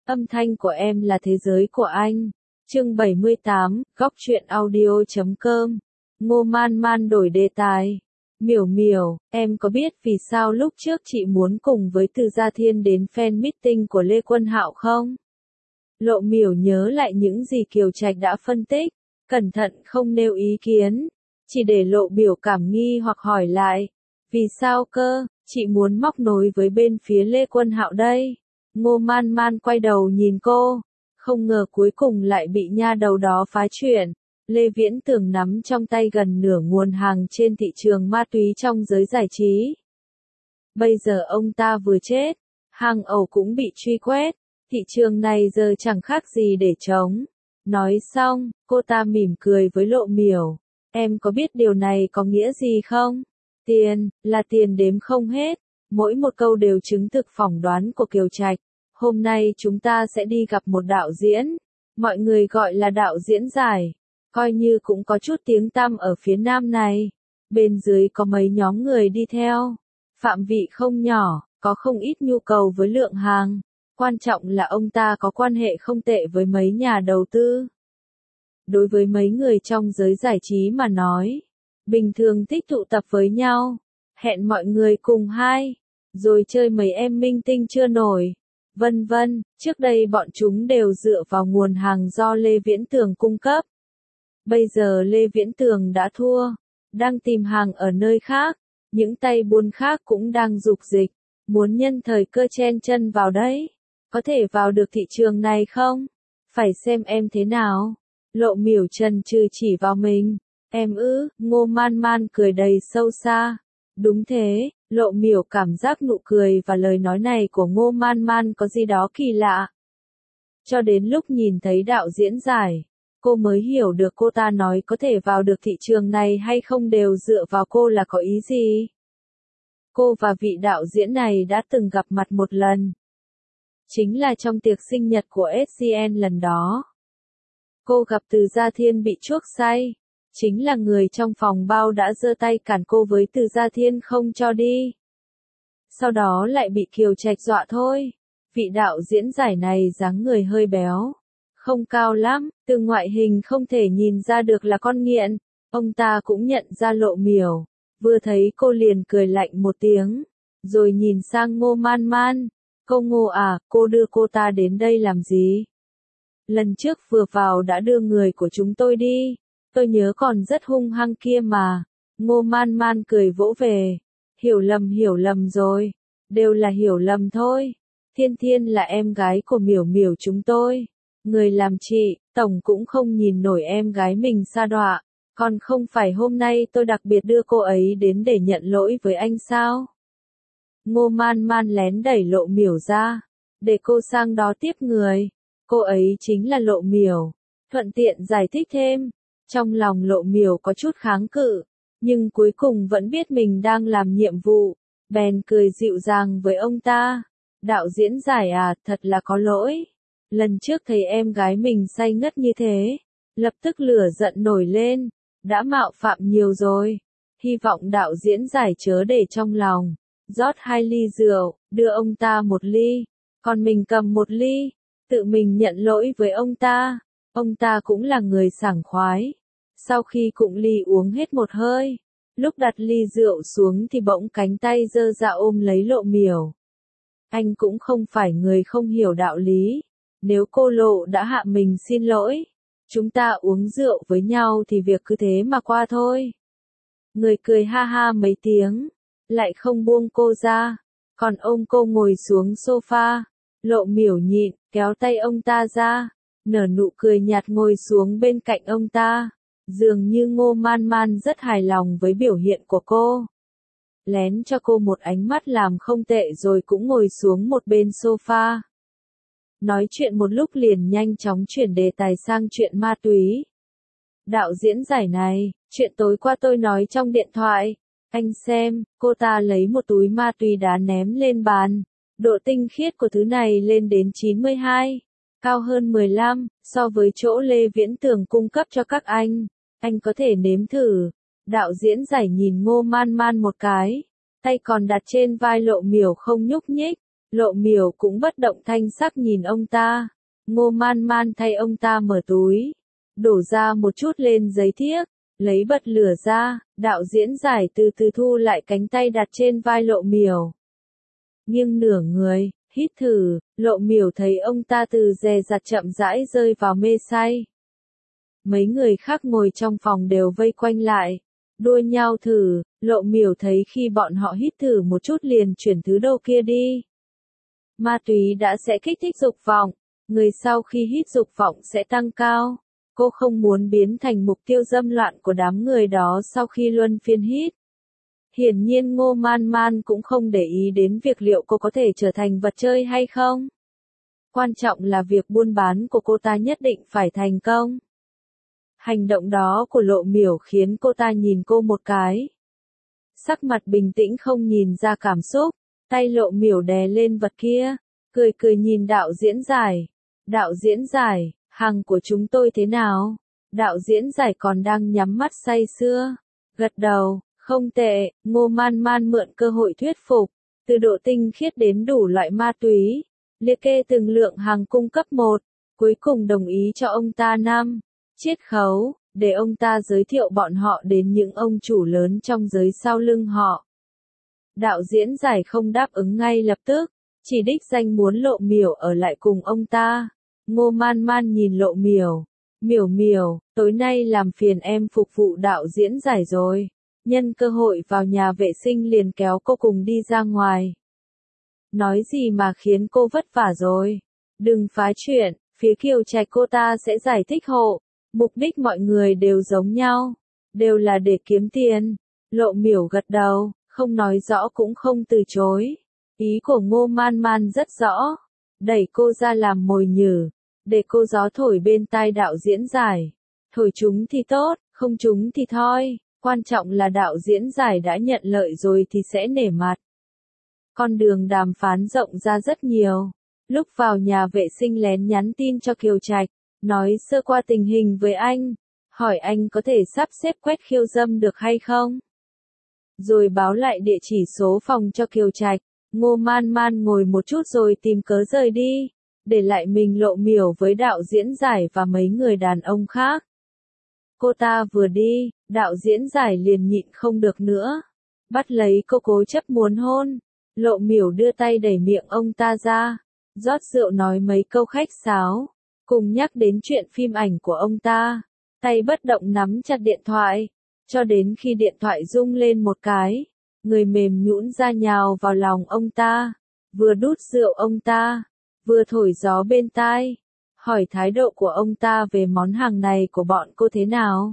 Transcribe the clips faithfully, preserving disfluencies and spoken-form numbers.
Âm thanh của em là thế giới của anh. Chương bảy mươi tám, góc truyện audio chấm com. Ngô Man Man đổi đề tài. Miểu Miểu, em có biết vì sao lúc trước chị muốn cùng với Từ Gia Thiên đến fan meeting của Lê Quân Hạo không? Lộ Miểu nhớ lại những gì Kiều Trạch đã phân tích, cẩn thận không nêu ý kiến, chỉ để Lộ biểu cảm nghi hoặc hỏi lại. Vì sao cơ, chị muốn móc nối với bên phía Lê Quân Hạo đây? Ngô Man Man quay đầu nhìn cô, không ngờ cuối cùng lại bị nha đầu đó phá chuyện. Lê Viễn Tường nắm trong tay gần nửa nguồn hàng trên thị trường ma túy trong giới giải trí. Bây giờ ông ta vừa chết, hàng ẩu cũng bị truy quét, thị trường này giờ chẳng khác gì để chống. Nói xong, cô ta mỉm cười với Lộ Miểu. Em có biết điều này có nghĩa gì không? Tiền, là tiền đếm không hết. Mỗi một câu đều chứng thực phỏng đoán của Kiều Trạch. Hôm nay chúng ta sẽ đi gặp một đạo diễn. Mọi người gọi là đạo diễn giải. Coi như cũng có chút tiếng tăm ở phía nam này. Bên dưới có mấy nhóm người đi theo. Phạm vị không nhỏ, có không ít nhu cầu với lượng hàng. Quan trọng là ông ta có quan hệ không tệ với mấy nhà đầu tư. Đối với mấy người trong giới giải trí mà nói, bình thường thích tụ tập với nhau, hẹn mọi người cùng hai, rồi chơi mấy em minh tinh chưa nổi, vân vân. Trước đây bọn chúng đều dựa vào nguồn hàng do Lê Viễn Tường cung cấp. Bây giờ Lê Viễn Tường đã thua, đang tìm hàng ở nơi khác, những tay buôn khác cũng đang dục dịch, muốn nhân thời cơ chen chân vào đấy. Có thể vào được thị trường này không? Phải xem em thế nào. Lộ Miểu chần chừ chỉ vào mình. Em ư? Ngô Man Man cười đầy sâu xa. Đúng thế, Lộ Miểu cảm giác nụ cười và lời nói này của Ngô Man Man có gì đó kỳ lạ. Cho đến lúc nhìn thấy đạo diễn giải, cô mới hiểu được cô ta nói có thể vào được thị trường này hay không đều dựa vào cô là có ý gì. Cô và vị đạo diễn này đã từng gặp mặt một lần. Chính là trong tiệc sinh nhật của ét giê en lần đó. Cô gặp Từ Gia Thiên bị chuốc say. Chính là người trong phòng bao đã giơ tay cản cô với Từ Gia Thiên không cho đi. Sau đó lại bị Kiều Trạch dọa thôi. Vị đạo diễn giải này dáng người hơi béo. Không cao lắm, từ ngoại hình không thể nhìn ra được là con nghiện. Ông ta cũng nhận ra Lộ Miểu. Vừa thấy cô liền cười lạnh một tiếng. Rồi nhìn sang Ngô Man Man. Cô Ngô à, cô đưa cô ta đến đây làm gì? Lần trước vừa vào đã đưa người của chúng tôi đi. Tôi nhớ còn rất hung hăng kia mà. Ngô Man Man cười vỗ về. Hiểu lầm hiểu lầm rồi. Đều là hiểu lầm thôi. Thiên Thiên là em gái của Miểu Miểu chúng tôi. Người làm chị, tổng cũng không nhìn nổi em gái mình sa đọa. Còn không phải hôm nay tôi đặc biệt đưa cô ấy đến để nhận lỗi với anh sao? Ngô Man Man lén đẩy Lộ Miểu ra, để cô sang đó tiếp người. Cô ấy chính là Lộ Miểu. Thuận tiện giải thích thêm. Trong lòng Lộ Miểu có chút kháng cự, nhưng cuối cùng vẫn biết mình đang làm nhiệm vụ. Bèn cười dịu dàng với ông ta. Đạo diễn giải à, thật là có lỗi. Lần trước thấy em gái mình say ngất như thế, lập tức lửa giận nổi lên. Đã mạo phạm nhiều rồi. Hy vọng đạo diễn giải chớ để trong lòng. Rót hai ly rượu, đưa ông ta một ly, còn mình cầm một ly, tự mình nhận lỗi với ông ta. Ông ta cũng là người sảng khoái. Sau khi cụng ly uống hết một hơi, lúc đặt ly rượu xuống thì bỗng cánh tay giơ ra ôm lấy Lộ Miểu. Anh cũng không phải người không hiểu đạo lý. Nếu cô Lộ đã hạ mình xin lỗi, chúng ta uống rượu với nhau thì việc cứ thế mà qua thôi. Người cười ha ha mấy tiếng, lại không buông cô ra, còn ôm cô ngồi xuống sofa. Lộ Miểu nhịn, kéo tay ông ta ra, nở nụ cười nhạt ngồi xuống bên cạnh ông ta. Dường như Ngô Man Man rất hài lòng với biểu hiện của cô. Lén cho cô một ánh mắt làm không tệ rồi cũng ngồi xuống một bên sofa. Nói chuyện một lúc liền nhanh chóng chuyển đề tài sang chuyện ma túy. Đạo diễn giải này, chuyện tối qua tôi nói trong điện thoại. Anh xem, cô ta lấy một túi ma túy đá ném lên bàn. Độ tinh khiết của thứ này lên đến chín mươi hai, cao hơn mười lăm, so với chỗ Lê Viễn Tường cung cấp cho các anh. Anh có thể nếm thử. Đạo diễn giải nhìn Ngô Man Man một cái, tay còn đặt trên vai Lộ Miểu không nhúc nhích. Lộ Miểu cũng bất động thanh sắc nhìn ông ta. Ngô Man Man thay ông ta mở túi, đổ ra một chút lên giấy thiếc, lấy bật lửa ra, đạo diễn giải từ từ thu lại cánh tay đặt trên vai Lộ Miểu. Nghiêng nửa người, hít thử, Lộ Miểu thấy ông ta từ dè dặt chậm rãi rơi vào mê say. Mấy người khác ngồi trong phòng đều vây quanh lại, đua nhau thử, Lộ Miểu thấy khi bọn họ hít thử một chút liền chuyển thứ đồ kia đi. Ma túy đã sẽ kích thích dục vọng, người sau khi hít dục vọng sẽ tăng cao. Cô không muốn biến thành mục tiêu dâm loạn của đám người đó sau khi luân phiên hít. Hiển nhiên Ngô Man Man cũng không để ý đến việc liệu cô có thể trở thành vật chơi hay không. Quan trọng là việc buôn bán của cô ta nhất định phải thành công. Hành động đó của Lộ Miểu khiến cô ta nhìn cô một cái. Sắc mặt bình tĩnh không nhìn ra cảm xúc, tay Lộ Miểu đè lên vật kia, cười cười nhìn đạo diễn giải. Đạo diễn giải, hàng của chúng tôi thế nào? Đạo diễn giải còn đang nhắm mắt say sưa, gật đầu, không tệ. Ngô Man Man mượn cơ hội thuyết phục, từ độ tinh khiết đến đủ loại ma túy, liệt kê từng lượng hàng cung cấp một, cuối cùng đồng ý cho ông ta năm chiết khấu, để ông ta giới thiệu bọn họ đến những ông chủ lớn trong giới sau lưng họ. Đạo diễn giải không đáp ứng ngay lập tức, chỉ đích danh muốn Lộ Miểu ở lại cùng ông ta. Ngô Man Man nhìn Lộ Miểu, Miểu Miểu, tối nay làm phiền em phục vụ đạo diễn giải rồi. Nhân cơ hội vào nhà vệ sinh liền kéo cô cùng đi ra ngoài. Nói gì mà khiến cô vất vả rồi. Đừng phá chuyện, phía Kiều Trạch cô ta sẽ giải thích hộ. Mục đích mọi người đều giống nhau, đều là để kiếm tiền. Lộ Miểu gật đầu, không nói rõ cũng không từ chối. Ý của Ngô Man Man rất rõ, đẩy cô ra làm mồi nhử, để cô gió thổi bên tai đạo diễn giải. Thổi chúng thì tốt, không chúng thì thôi, quan trọng là đạo diễn giải đã nhận lợi rồi thì sẽ nể mặt. Con đường đàm phán rộng ra rất nhiều. Lúc vào nhà vệ sinh lén nhắn tin cho Kiều Trạch, nói sơ qua tình hình với anh, hỏi anh có thể sắp xếp quét khiêu dâm được hay không. Rồi báo lại địa chỉ số phòng cho Kiều Trạch. Ngô Man Man ngồi một chút rồi tìm cớ rời đi, để lại mình Lộ Miểu với đạo diễn giải và mấy người đàn ông khác. Cô ta vừa đi, đạo diễn giải liền nhịn không được nữa, bắt lấy cô cố chấp muốn hôn. Lộ Miểu đưa tay đẩy miệng ông ta ra, rót rượu nói mấy câu khách sáo, cùng nhắc đến chuyện phim ảnh của ông ta, tay bất động nắm chặt điện thoại, cho đến khi điện thoại rung lên một cái, người mềm nhũn ra nhào vào lòng ông ta, vừa đút rượu ông ta, vừa thổi gió bên tai, hỏi thái độ của ông ta về món hàng này của bọn cô thế nào.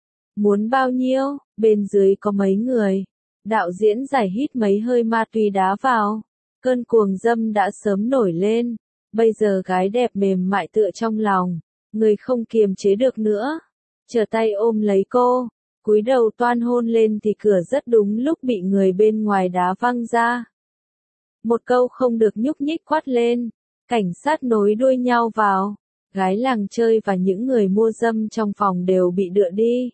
Muốn bao nhiêu, bên dưới có mấy người. Đạo diễn giải hít mấy hơi ma túy đá vào, cơn cuồng dâm đã sớm nổi lên, bây giờ gái đẹp mềm mại tựa trong lòng, người không kiềm chế được nữa, trở tay ôm lấy cô, cúi đầu toan hôn lên thì cửa rất đúng lúc bị người bên ngoài đá văng ra. Một câu không được nhúc nhích quát lên, cảnh sát nối đuôi nhau vào, gái làng chơi và những người mua dâm trong phòng đều bị đưa đi.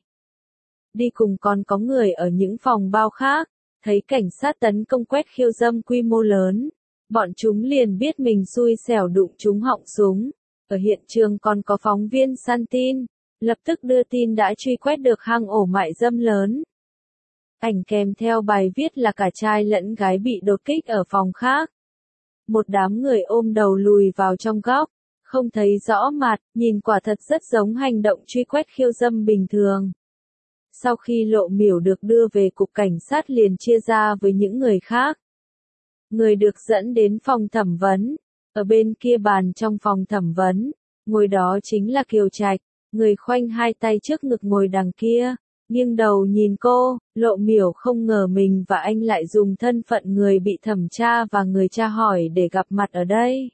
Đi cùng còn có người ở những phòng bao khác, thấy cảnh sát tấn công quét khiêu dâm quy mô lớn, bọn chúng liền biết mình xui xẻo đụng trúng họng súng. Ở hiện trường còn có phóng viên săn tin, lập tức đưa tin đã truy quét được hang ổ mại dâm lớn. Ảnh kèm theo bài viết là cả trai lẫn gái bị đột kích ở phòng khác. Một đám người ôm đầu lùi vào trong góc, không thấy rõ mặt, nhìn quả thật rất giống hành động truy quét khiêu dâm bình thường. Sau khi Lộ Miểu được đưa về cục cảnh sát liền chia ra với những người khác. Người được dẫn đến phòng thẩm vấn, ở bên kia bàn trong phòng thẩm vấn, ngồi đó chính là Kiều Trạch, người khoanh hai tay trước ngực ngồi đằng kia, nghiêng đầu nhìn cô. Lộ Miểu không ngờ mình và anh lại dùng thân phận người bị thẩm tra và người tra hỏi để gặp mặt ở đây.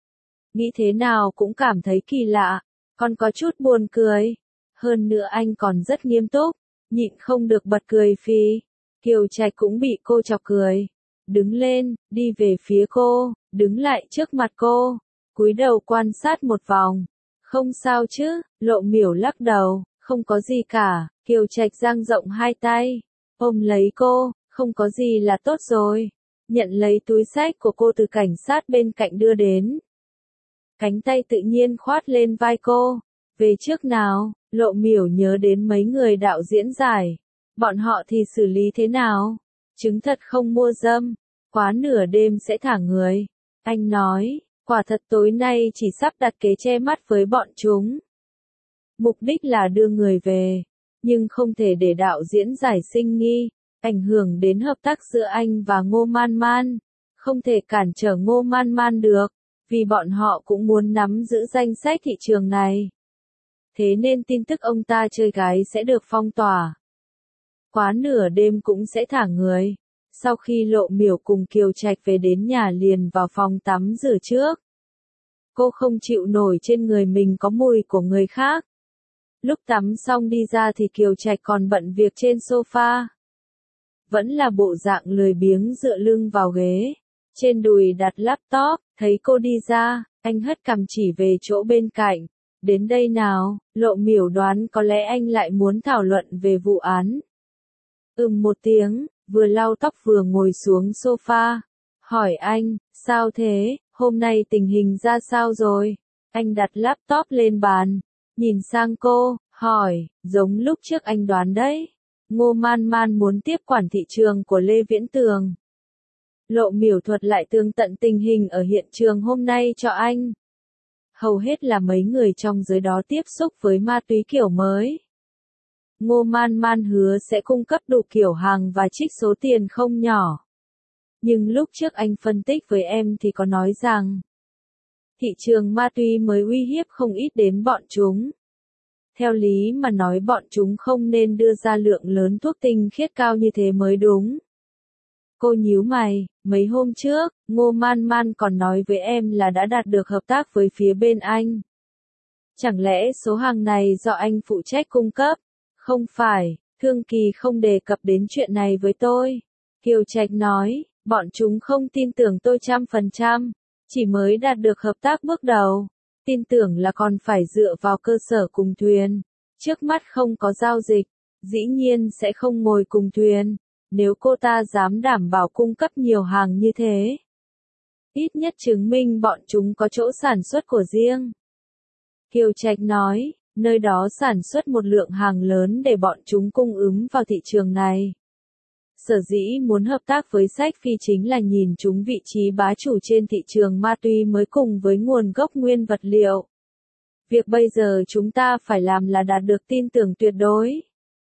Nghĩ thế nào cũng cảm thấy kỳ lạ, còn có chút buồn cười. Hơn nữa anh còn rất nghiêm túc, nhịn không được bật cười phì. Kiều Trạch cũng bị cô chọc cười. Đứng lên, đi về phía cô, đứng lại trước mặt cô, cúi đầu quan sát một vòng. Không sao chứ, Lộ Miểu lắc đầu, không có gì cả. Kiều Trạch dang rộng hai tay, ôm lấy cô, không có gì là tốt rồi. nhận lấy túi xách của cô từ cảnh sát bên cạnh đưa đến. Cánh tay tự nhiên khoát lên vai cô. Về trước nào, Lộ Miểu nhớ đến mấy người đạo diễn giải. Bọn họ thì xử lý thế nào? Chứng thật không mua dâm, quá nửa đêm sẽ thả người. Anh nói, quả thật tối nay chỉ sắp đặt kế che mắt với bọn chúng. Mục đích là đưa người về, nhưng không thể để đạo diễn giải sinh nghi, ảnh hưởng đến hợp tác giữa anh và Ngô Man Man. Không thể cản trở Ngô Man Man được, vì bọn họ cũng muốn nắm giữ danh sách thị trường này. Thế nên tin tức ông ta chơi gái sẽ được phong tỏa. Quá nửa đêm cũng sẽ thả người. Sau khi Lộ Miểu cùng Kiều Trạch về đến nhà liền vào phòng tắm rửa trước. Cô không chịu nổi trên người mình có mùi của người khác. Lúc tắm xong đi ra thì Kiều Trạch còn bận việc trên sofa. Vẫn là bộ dạng lười biếng dựa lưng vào ghế. Trên đùi đặt laptop, thấy cô đi ra, anh hất cằm chỉ về chỗ bên cạnh. Đến đây nào, Lộ Miểu đoán có lẽ anh lại muốn thảo luận về vụ án. Ừm một tiếng, vừa lau tóc vừa ngồi xuống sofa. Hỏi anh, sao thế, hôm nay tình hình ra sao rồi? Anh đặt laptop lên bàn, nhìn sang cô, hỏi, giống lúc trước anh đoán đấy. Ngô Man Man muốn tiếp quản thị trường của Lê Viễn Tường. Lộ Miểu thuật lại tường tận tình hình ở hiện trường hôm nay cho anh. Hầu hết là mấy người trong giới đó tiếp xúc với ma túy kiểu mới. Ngô Man Man hứa sẽ cung cấp đủ kiểu hàng và trích số tiền không nhỏ. Nhưng lúc trước anh phân tích với em thì có nói rằng, thị trường ma túy mới uy hiếp không ít đến bọn chúng. Theo lý mà nói bọn chúng không nên đưa ra lượng lớn thuốc tinh khiết cao như thế mới đúng. Cô nhíu mày, mấy hôm trước, Ngô Man Man còn nói với em là đã đạt được hợp tác với phía bên anh. Chẳng lẽ số hàng này do anh phụ trách cung cấp? Không phải, Thương Kỳ không đề cập đến chuyện này với tôi. Kiều Trạch nói, bọn chúng không tin tưởng tôi trăm phần trăm, chỉ mới đạt được hợp tác bước đầu. Tin tưởng là còn phải dựa vào cơ sở cùng thuyền. Trước mắt không có giao dịch, dĩ nhiên sẽ không ngồi cùng thuyền. Nếu cô ta dám đảm bảo cung cấp nhiều hàng như thế, ít nhất chứng minh bọn chúng có chỗ sản xuất của riêng. Kiều Trạch nói, nơi đó sản xuất một lượng hàng lớn để bọn chúng cung ứng vào thị trường này. Sở dĩ muốn hợp tác với Sách Phi chính là nhìn chúng vị trí bá chủ trên thị trường ma túy mới cùng với nguồn gốc nguyên vật liệu. Việc bây giờ chúng ta phải làm là đạt được tin tưởng tuyệt đối.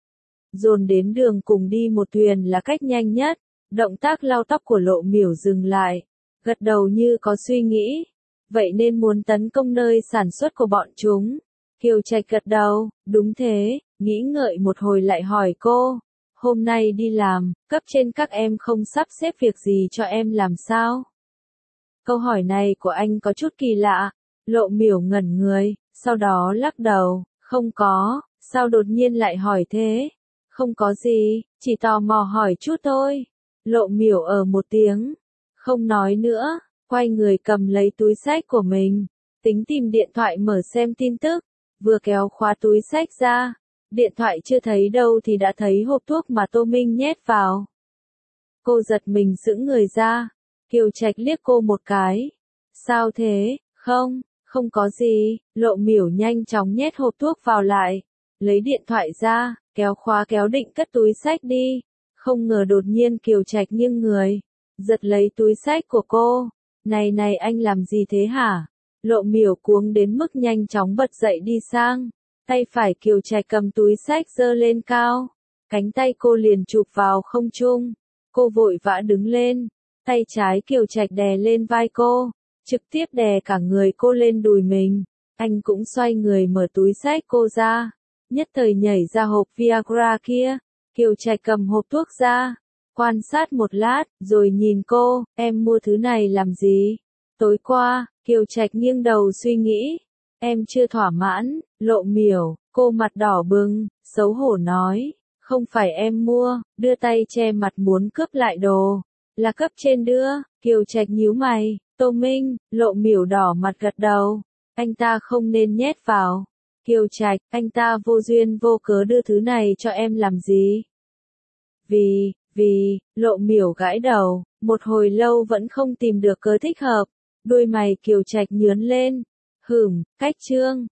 Dồn đến đường cùng đi một thuyền là cách nhanh nhất. Động tác lau tóc của Lộ Miểu dừng lại, gật đầu như có suy nghĩ. Vậy nên muốn tấn công nơi sản xuất của bọn chúng. Kiều Trạch gật đầu, đúng thế, nghĩ ngợi một hồi lại hỏi cô. Hôm nay đi làm, cấp trên các em không sắp xếp việc gì cho em làm sao? Câu hỏi này của anh có chút kỳ lạ. Lộ Miểu ngẩn người, sau đó lắc đầu, không có, sao đột nhiên lại hỏi thế? Không có gì, chỉ tò mò hỏi chút thôi. Lộ Miểu ở một tiếng, không nói nữa, quay người cầm lấy túi xách của mình, tính tìm điện thoại mở xem tin tức, vừa kéo khóa túi xách ra, điện thoại chưa thấy đâu thì đã thấy hộp thuốc mà Tô Minh nhét vào. Cô giật mình sững người ra, Kiều Trạch liếc cô một cái. Sao thế, không, không có gì, Lộ Miểu nhanh chóng nhét hộp thuốc vào lại, lấy điện thoại ra, kéo khóa kéo định cất túi xách đi. Không ngờ đột nhiên Kiều Trạch nghiêng người, giật lấy túi xách của cô. Này này anh làm gì thế hả? Lộ Miểu cuống đến mức nhanh chóng bật dậy đi sang. Tay phải Kiều Trạch cầm túi xách giơ lên cao. Cánh tay cô liền chụp vào không trung. Cô vội vã đứng lên. Tay trái Kiều Trạch đè lên vai cô. Trực tiếp đè cả người cô lên đùi mình. Anh cũng xoay người mở túi xách cô ra. Nhất thời nhảy ra hộp Viagra kia. Kiều Trạch cầm hộp thuốc ra. Quan sát một lát, rồi nhìn cô, em mua thứ này làm gì? Tối qua, Kiều Trạch nghiêng đầu suy nghĩ. Em chưa thỏa mãn, Lộ Miểu, cô mặt đỏ bừng, xấu hổ nói. Không phải em mua, đưa tay che mặt muốn cướp lại đồ. Là cấp trên đưa, Kiều Trạch nhíu mày, Tô Minh, Lộ Miểu đỏ mặt gật đầu. Anh ta không nên nhét vào. Kiều Trạch, anh ta vô duyên vô cớ đưa thứ này cho em làm gì? Vì, Vì, Lộ Miểu gãi đầu, một hồi lâu vẫn không tìm được cớ thích hợp, đôi mày Kiều Trạch nhướng lên. Hửm, cách Trương